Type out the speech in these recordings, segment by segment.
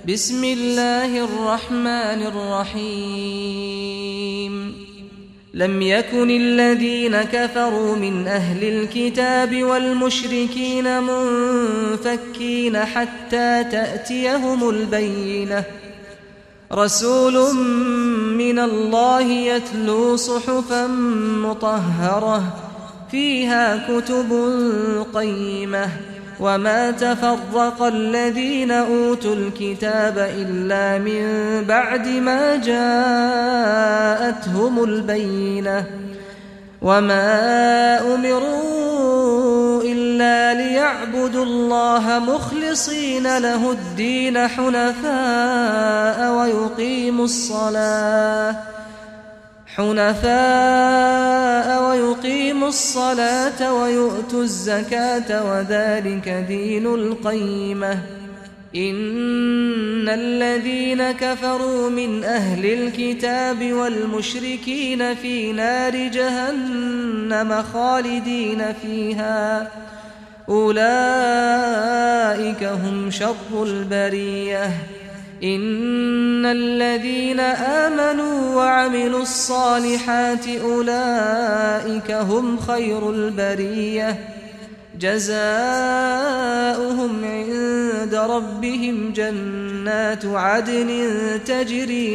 بسم الله الرحمن الرحيم لم يكن الذين كفروا من أهل الكتاب والمشركين منفكين حتى تأتيهم البينة رسول من الله يتلو صحفا مطهرة فيها كتب قيمة وما تفرق الذين أوتوا الكتاب إلا من بعد ما جاءتهم البينة وما أمروا إلا ليعبدوا الله مخلصين له الدين حنفاء ويقيموا الصلاة ويؤتوا الزكاة وذلك دين القيمة إن الذين كفروا من أهل الكتاب والمشركين في نار جهنم خالدين فيها أولئك هم شر البرية إن الذين آمنوا وعملوا الصالحات أولئك هم خير البرية جزاؤهم عند ربهم جنات عدن تجري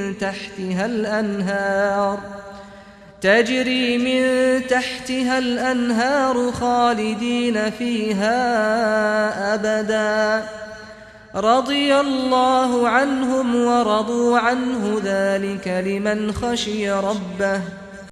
من تحتها الأنهار خالدين فيها أبدا رضي الله عنهم ورضوا عنه ذلك لمن خشي ربه